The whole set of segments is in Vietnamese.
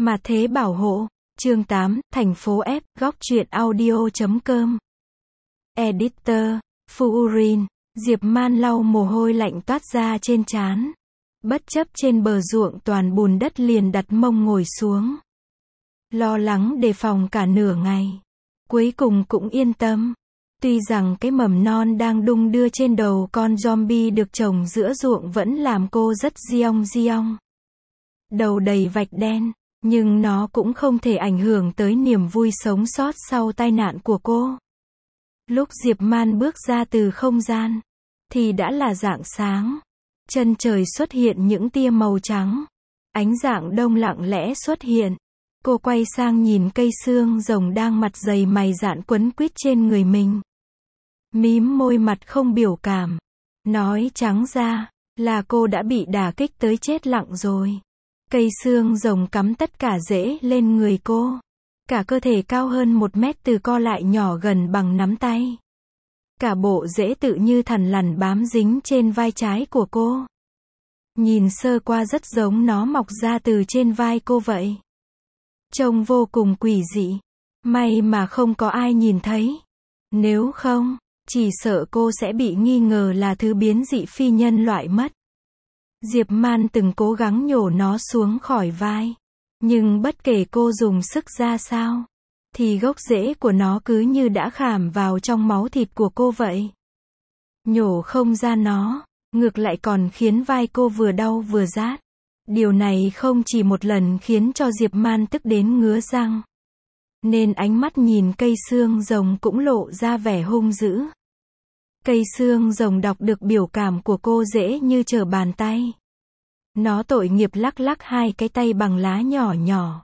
Mà thế bảo hộ. Chương 8, thành phố F, góc truyện audio.com. Editor, Fuurin. Diệp Man lau mồ hôi lạnh toát ra trên trán. Bất chấp trên bờ ruộng toàn bùn đất liền đặt mông ngồi xuống. Lo lắng đề phòng cả nửa ngày. Cuối cùng cũng yên tâm. Tuy rằng cái mầm non đang đung đưa trên đầu con zombie được trồng giữa ruộng vẫn làm cô rất giong. Đầu đầy vạch đen, nhưng nó cũng không thể ảnh hưởng tới niềm vui sống sót sau tai nạn của cô. Lúc Diệp Man bước ra từ không gian, thì đã là rạng sáng. Chân trời xuất hiện những tia màu trắng. Ánh rạng đông lặng lẽ xuất hiện. Cô quay sang nhìn cây xương rồng đang mặt dày mày dạn quấn quýt trên người mình. Mím môi mặt không biểu cảm. Nói trắng ra, là cô đã bị đả kích tới chết lặng rồi. Cây xương rồng cắm tất cả rễ lên người cô. Cả cơ thể cao hơn 1 mét từ co lại nhỏ gần bằng nắm tay. Cả bộ rễ tự như thằn lằn bám dính trên vai trái của cô. Nhìn sơ qua rất giống nó mọc ra từ trên vai cô vậy. Trông vô cùng quỷ dị. May mà không có ai nhìn thấy. Nếu không, chỉ sợ cô sẽ bị nghi ngờ là thứ biến dị phi nhân loại mất. Diệp Man từng cố gắng nhổ nó xuống khỏi vai. Nhưng bất kể cô dùng sức ra sao, thì gốc rễ của nó cứ như đã khảm vào trong máu thịt của cô vậy. Nhổ không ra nó, ngược lại còn khiến vai cô vừa đau vừa rát. Điều này không chỉ một lần khiến cho Diệp Man tức đến ngứa răng. Nên ánh mắt nhìn cây xương rồng cũng lộ ra vẻ hung dữ. Cây xương rồng đọc được biểu cảm của cô dễ như trở bàn tay. Nó tội nghiệp lắc lắc 2 cái tay bằng lá nhỏ nhỏ.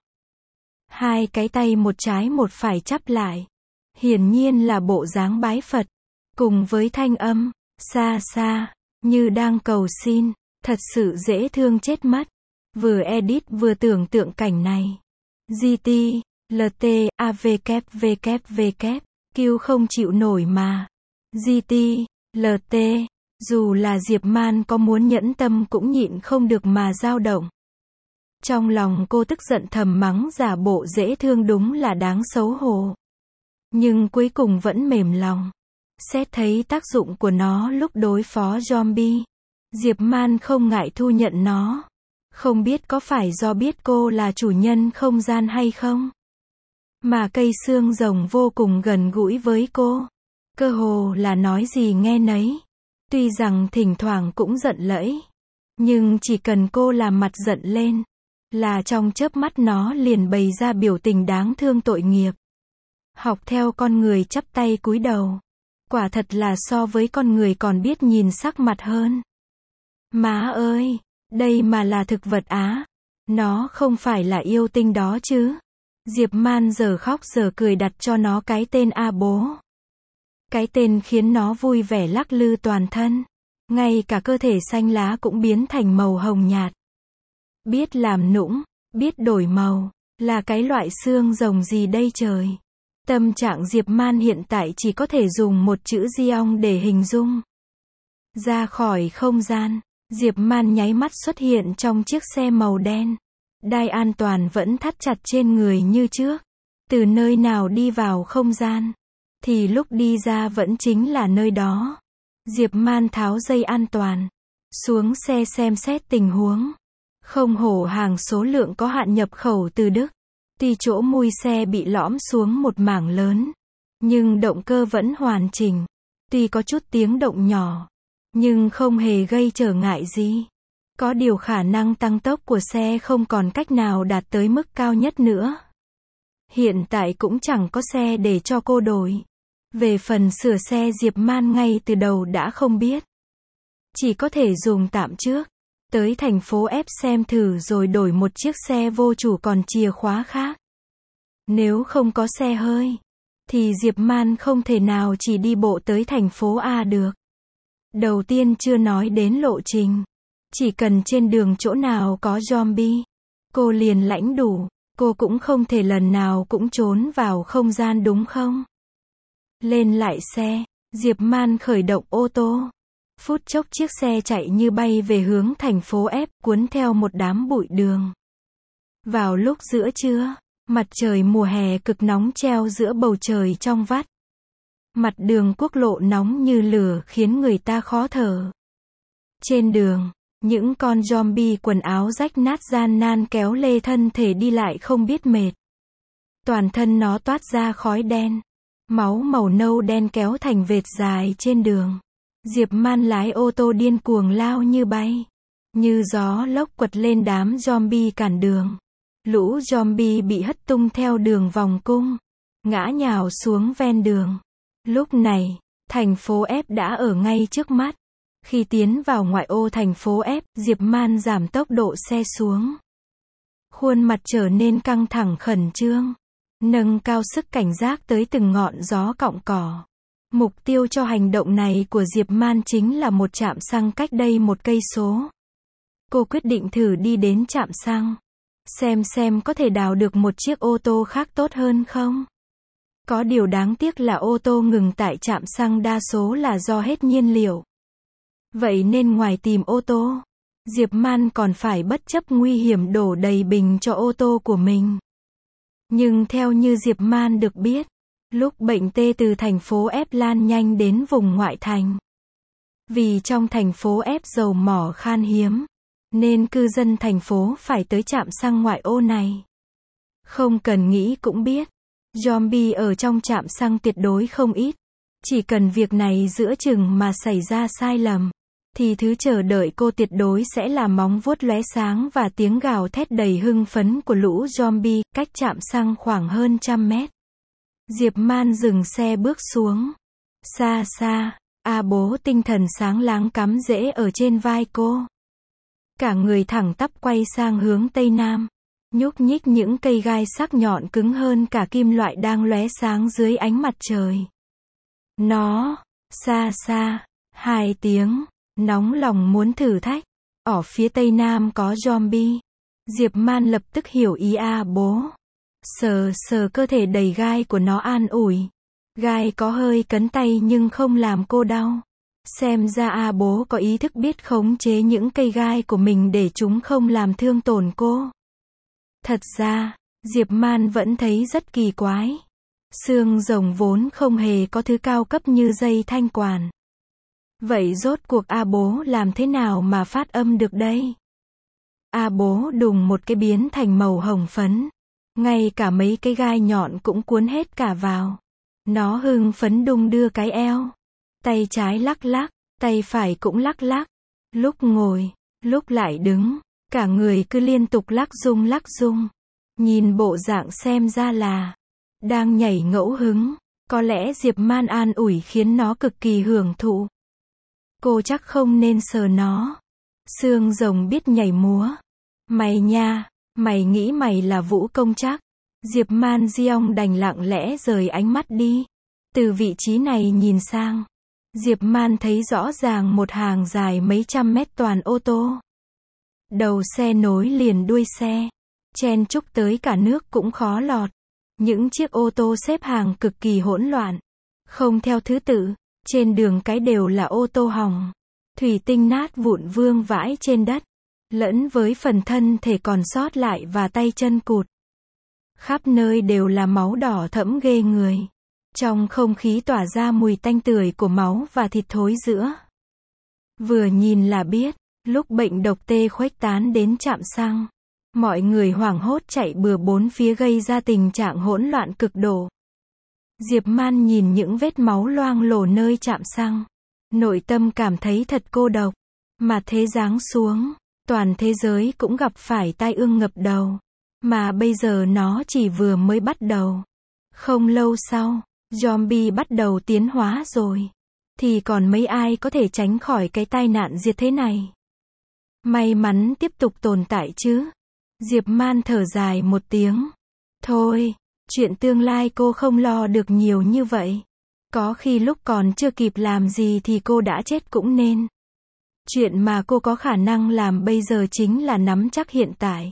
2 cái tay một trái một phải chắp lại. Hiển nhiên là bộ dáng bái Phật. Cùng với thanh âm, xa xa, như đang cầu xin, thật sự dễ thương chết mất. Vừa edit vừa tưởng tượng cảnh này. GT, LT, AVKVKVK, kêu không chịu nổi mà. GT, LT, dù là Diệp Man có muốn nhẫn tâm cũng nhịn không được mà dao động. Trong lòng cô tức giận thầm mắng giả bộ dễ thương đúng là đáng xấu hổ. Nhưng cuối cùng vẫn mềm lòng. Xét thấy tác dụng của nó lúc đối phó zombie, Diệp Man không ngại thu nhận nó. Không biết có phải do biết cô là chủ nhân không gian hay không, mà cây xương rồng vô cùng gần gũi với cô. Cơ hồ là nói gì nghe nấy. Tuy rằng thỉnh thoảng cũng giận lẫy, nhưng chỉ cần cô làm mặt giận lên, là trong chớp mắt nó liền bày ra biểu tình đáng thương tội nghiệp. Học theo con người chắp tay cúi đầu. Quả thật là so với con người còn biết nhìn sắc mặt hơn. Má ơi, đây mà là thực vật á. Nó không phải là yêu tinh đó chứ. Diệp Man giờ khóc giờ cười đặt cho nó cái tên A Bố. Cái tên khiến nó vui vẻ lắc lư toàn thân. Ngay cả cơ thể xanh lá cũng biến thành màu hồng nhạt. Biết làm nũng, biết đổi màu, là cái loại xương rồng gì đây trời. Tâm trạng Diệp Man hiện tại chỉ có thể dùng một chữ giong để hình dung. Ra khỏi không gian, Diệp Man nháy mắt xuất hiện trong chiếc xe màu đen. Đai an toàn vẫn thắt chặt trên người như trước. Từ nơi nào đi vào không gian, thì lúc đi ra vẫn chính là nơi đó. Diệp Man tháo dây an toàn, xuống xe xem xét tình huống. Không hổ hàng số lượng có hạn nhập khẩu từ Đức. Tuy chỗ mui xe bị lõm xuống một mảng lớn, nhưng động cơ vẫn hoàn chỉnh. Tuy có chút tiếng động nhỏ, nhưng không hề gây trở ngại gì. Có điều khả năng tăng tốc của xe không còn cách nào đạt tới mức cao nhất nữa. Hiện tại cũng chẳng có xe để cho cô đổi. Về phần sửa xe Diệp Man ngay từ đầu đã không biết. Chỉ có thể dùng tạm trước. Tới thành phố F xem thử rồi đổi một chiếc xe vô chủ còn chìa khóa khác. Nếu không có xe hơi, thì Diệp Man không thể nào chỉ đi bộ tới thành phố A được. Đầu tiên chưa nói đến lộ trình. Chỉ cần trên đường chỗ nào có zombie, cô liền lãnh đủ. Cô cũng không thể lần nào cũng trốn vào không gian đúng không? Lên lại xe, Diệp Man khởi động ô tô. Phút chốc chiếc xe chạy như bay về hướng thành phố F, cuốn theo một đám bụi đường. Vào lúc giữa trưa, mặt trời mùa hè cực nóng treo giữa bầu trời trong vắt. Mặt đường quốc lộ nóng như lửa khiến người ta khó thở. Trên đường, những con zombie quần áo rách nát gian nan kéo lê thân thể đi lại không biết mệt. Toàn thân nó toát ra khói đen. Máu màu nâu đen kéo thành vệt dài trên đường. Diệp Man lái ô tô điên cuồng lao như bay. Như gió lốc quật lên đám zombie cản đường. Lũ zombie bị hất tung theo đường vòng cung. Ngã nhào xuống ven đường. Lúc này, thành phố F đã ở ngay trước mắt. Khi tiến vào ngoại ô thành phố F, Diệp Man giảm tốc độ xe xuống. Khuôn mặt trở nên căng thẳng khẩn trương. Nâng cao sức cảnh giác tới từng ngọn gió cọng cỏ. Mục tiêu cho hành động này của Diệp Man chính là một trạm xăng cách đây 1 cây số. Cô quyết định thử đi đến trạm xăng. Xem có thể đào được một chiếc ô tô khác tốt hơn không? Có điều đáng tiếc là ô tô ngừng tại trạm xăng đa số là do hết nhiên liệu. Vậy nên ngoài tìm ô tô, Diệp Man còn phải bất chấp nguy hiểm đổ đầy bình cho ô tô của mình. Nhưng theo như Diệp Man được biết, lúc bệnh tê từ thành phố F lan nhanh đến vùng ngoại thành. Vì trong thành phố F dầu mỏ khan hiếm, nên cư dân thành phố phải tới trạm xăng ngoại ô này. Không cần nghĩ cũng biết, zombie ở trong trạm xăng tuyệt đối không ít. Chỉ cần việc này giữa chừng mà xảy ra sai lầm, thì thứ chờ đợi cô tuyệt đối sẽ là móng vuốt lóe sáng và tiếng gào thét đầy hưng phấn của lũ zombie, cách trạm xăng khoảng hơn 100 mét. Diệp Man dừng xe bước xuống. Xa xa, bố tinh thần sáng láng cắm rễ ở trên vai cô. Cả người thẳng tắp quay sang hướng tây nam. Nhúc nhích những cây gai sắc nhọn cứng hơn cả kim loại đang lóe sáng dưới ánh mặt trời. Xa xa, 2 tiếng, nóng lòng muốn thử thách. Ở phía tây nam có zombie. Diệp Man lập tức hiểu ý bố. Sờ cơ thể đầy gai của nó an ủi. Gai có hơi cấn tay nhưng không làm cô đau. Xem ra bố có ý thức biết khống chế những cây gai của mình để chúng không làm thương tổn cô. Thật ra, Diệp Man vẫn thấy rất kỳ quái. Xương rồng vốn không hề có thứ cao cấp như dây thanh quản. Vậy rốt cuộc bố làm thế nào mà phát âm được đây? Bố đùng một cái biến thành màu hồng phấn. Ngay cả mấy cái gai nhọn cũng cuốn hết cả vào. Nó hưng phấn đung đưa cái eo. Tay trái lắc lắc, tay phải cũng lắc lắc. Lúc ngồi, lúc lại đứng, cả người cứ liên tục lắc rung. Nhìn bộ dạng xem ra là đang nhảy ngẫu hứng. Có lẽ Diệp Man an ủi khiến nó cực kỳ hưởng thụ. Cô chắc không nên sờ nó. Xương rồng biết nhảy múa. Mày nha, mày nghĩ mày là vũ công chắc. Diệp Man Diong đành lặng lẽ rời ánh mắt đi. Từ vị trí này nhìn sang, Diệp Man thấy rõ ràng một hàng dài mấy trăm mét toàn ô tô. Đầu xe nối liền đuôi xe. Chen chúc tới cả nước cũng khó lọt. Những chiếc ô tô xếp hàng cực kỳ hỗn loạn. Không theo thứ tự. Trên đường cái đều là ô tô hỏng. Thủy tinh nát vụn vương vãi trên đất. Lẫn với phần thân thể còn sót lại và tay chân cụt. Khắp nơi đều là máu đỏ thẫm ghê người. Trong không khí tỏa ra mùi tanh tưởi của máu và thịt thối rữa. Vừa nhìn là biết, lúc bệnh độc tê khuếch tán đến trạm xăng, mọi người hoảng hốt chạy bừa bốn phía gây ra tình trạng hỗn loạn cực độ. Diệp Man nhìn những vết máu loang lổ nơi trạm xăng. Nội tâm cảm thấy thật cô độc. Mà thế giáng xuống, toàn thế giới cũng gặp phải tai ương ngập đầu. Mà bây giờ nó chỉ vừa mới bắt đầu. Không lâu sau, zombie bắt đầu tiến hóa rồi. Thì còn mấy ai có thể tránh khỏi cái tai nạn diệt thế này. May mắn tiếp tục tồn tại chứ. Diệp Man thở dài một tiếng. Thôi, chuyện tương lai cô không lo được nhiều như vậy. Có khi lúc còn chưa kịp làm gì thì cô đã chết cũng nên. Chuyện mà cô có khả năng làm bây giờ chính là nắm chắc hiện tại.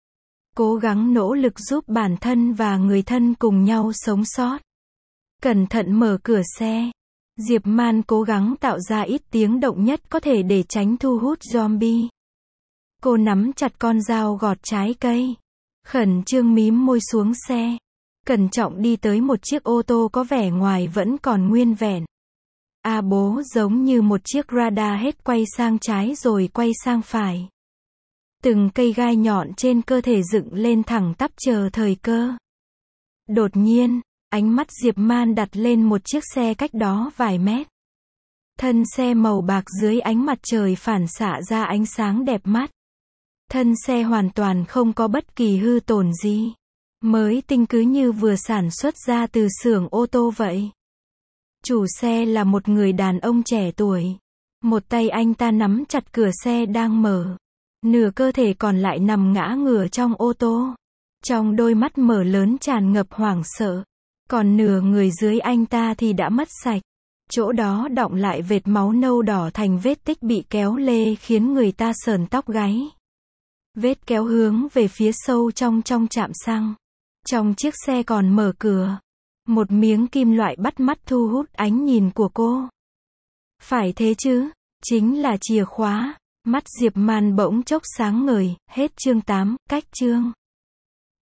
Cố gắng nỗ lực giúp bản thân và người thân cùng nhau sống sót. Cẩn thận mở cửa xe. Diệp Man cố gắng tạo ra ít tiếng động nhất có thể để tránh thu hút zombie. Cô nắm chặt con dao gọt trái cây. Khẩn trương mím môi xuống xe. Cẩn trọng đi tới một chiếc ô tô có vẻ ngoài vẫn còn nguyên vẹn. Bố giống như một chiếc radar hết quay sang trái rồi quay sang phải. Từng cây gai nhọn trên cơ thể dựng lên thẳng tắp chờ thời cơ. Đột nhiên, ánh mắt Diệp Man đặt lên một chiếc xe cách đó vài mét. Thân xe màu bạc dưới ánh mặt trời phản xạ ra ánh sáng đẹp mắt. Thân xe hoàn toàn không có bất kỳ hư tổn gì. Mới tinh cứ như vừa sản xuất ra từ xưởng ô tô vậy. Chủ xe là một người đàn ông trẻ tuổi. Một tay anh ta nắm chặt cửa xe đang mở. Nửa cơ thể còn lại nằm ngã ngửa trong ô tô. Trong đôi mắt mở lớn tràn ngập hoảng sợ. Còn nửa người dưới anh ta thì đã mất sạch. Chỗ đó đọng lại vệt máu nâu đỏ thành vết tích bị kéo lê khiến người ta sởn tóc gáy. Vết kéo hướng về phía sâu trong trạm xăng. Trong chiếc xe còn mở cửa. Một miếng kim loại bắt mắt thu hút ánh nhìn của cô. Phải thế chứ, chính là chìa khóa. Mắt Diệp Man bỗng chốc sáng ngời. Hết chương 8, cách chương.